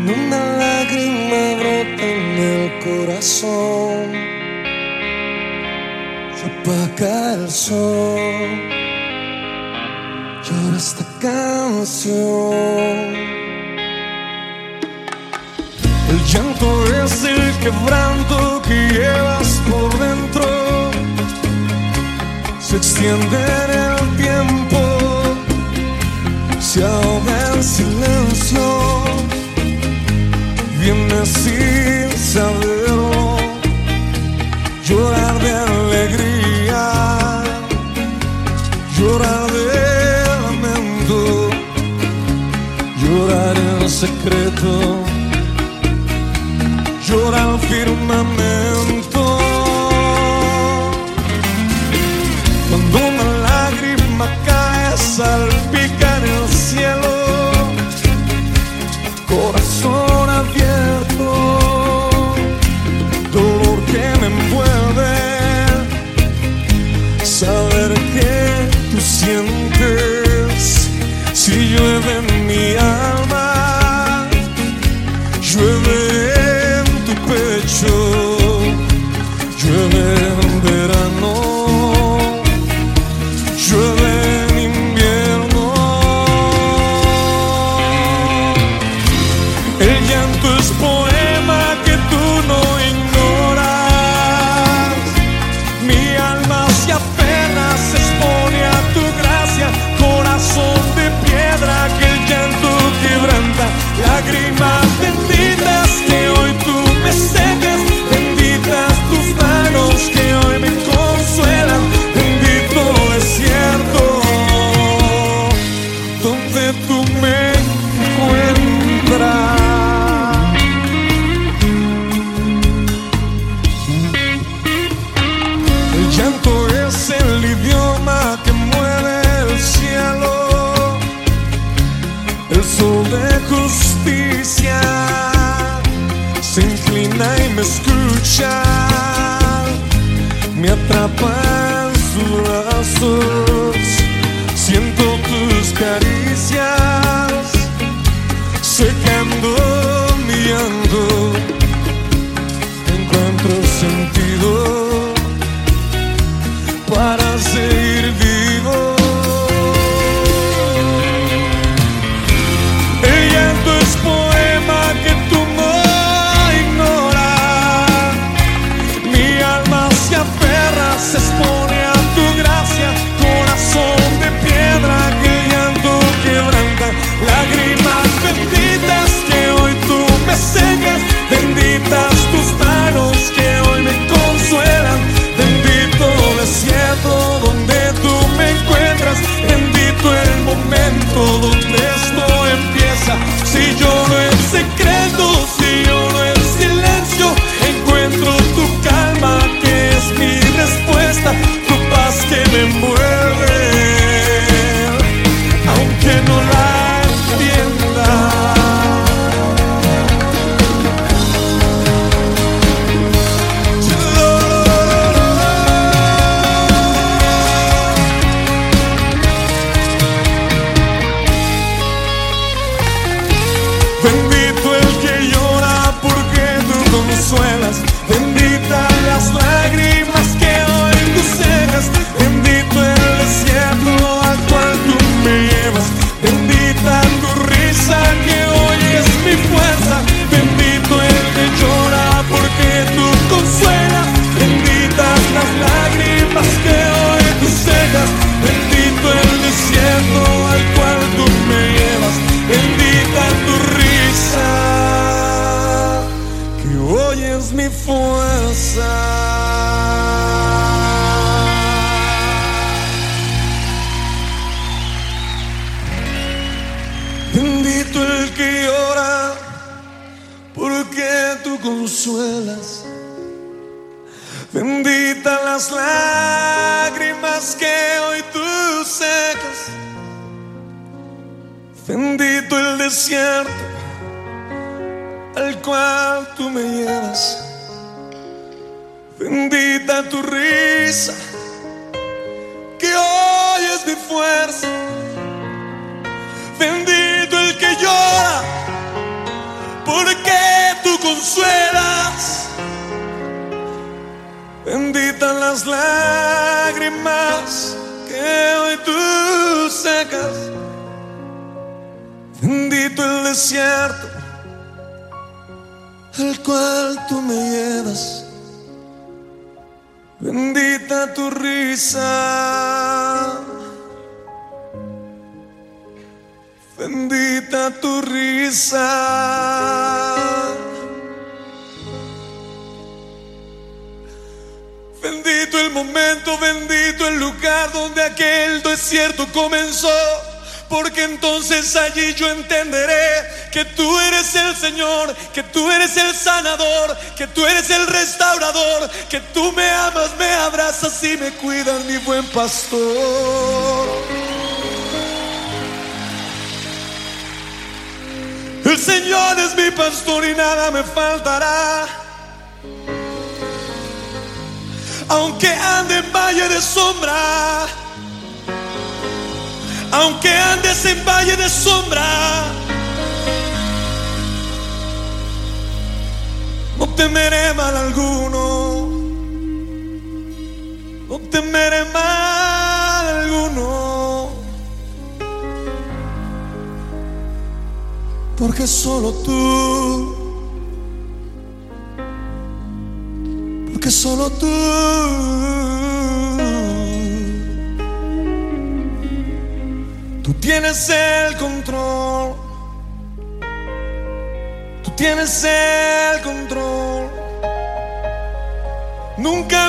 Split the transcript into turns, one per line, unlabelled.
una lágrima brota en el corazón, se apaga el sol, llora esta canción. El llanto es el quebranto que llevas por dentro, se extiende en el tiempo, se ahoga en silencio, viene sin saberlo, llorar de alegría, llorar de lamento, llorar en secreto, llora el firmamento. Cuando una lágrima cae, salpica en el cielo, corazón abierto, dolor que me envuelve, saber que tú sientes, si llueve en mi alma, llueve llueve en verano, llueve en invierno. El llanto es poema que tú no ignoras, mi alma se aferra, se expone a tu gracia, corazón de piedra que el llanto quebranta, lágrimas benditas que hoy tú me secas, benditas tus manos que hoy me consuelan, bendito desierto donde tú me encuentras. El llanto es el idioma que mueve el cielo, el sol de justicia se inclina y me escucha, me atrapa en sus brazos, siento tus caricias, secando mi llanto, encuentro sentido para seguir vivo. El llanto es poema que tú no ignoras, mi alma se aferra, se expone a tu gracia, corazón de piedra que el llanto quebranta, lágrimas benditas que hoy tú me secas, benditas tus manos que hoy me consuelan, bendito desierto donde tú me encuentras, bendito el momento donde esto empieza, si lloro en secreto, si lloro en silencio, encuentro tu calma que es mi respuesta, tu paz que me envuelve, aunque no la entienda. Bendito el que llora porque tú consuelas, benditas las lágrimas que hoy tú secas, bendito el desierto al cual tú me llevas, bendita tu risa que hoy es mi fuerza, bendito el que llora porque tú consuelas, benditas las lágrimas que hoy tú secas, bendito el desierto al cual tú me llevas, bendita tu risa que hoy es mi fuerza. Bendito el que llora porque tú consuelas, bendita las lágrimas que hoy tú secas, bendito el desierto al cual tú me llevas, bendita tu risa que hoy es mi fuerza, bendito el que llora por las lágrimas que hoy tú secas. Bendito el desierto al cual tú me llevas. Bendita tu risa, bendita tu risa. Bendito el momento, bendito el lugar donde aquel desierto comenzó, porque entonces allí yo entenderé que tú eres el Señor, que tú eres el sanador, que tú eres el restaurador, que tú me amas, me abrazas y me cuidas, mi buen pastor. El Señor es mi pastor y nada me faltará. Aunque ande en valle de sombra, aunque andes en valle de sombra, no temeré mal alguno, no temeré mal alguno, porque solo tú, porque solo tú tienes el control, tú tienes el control. Nunca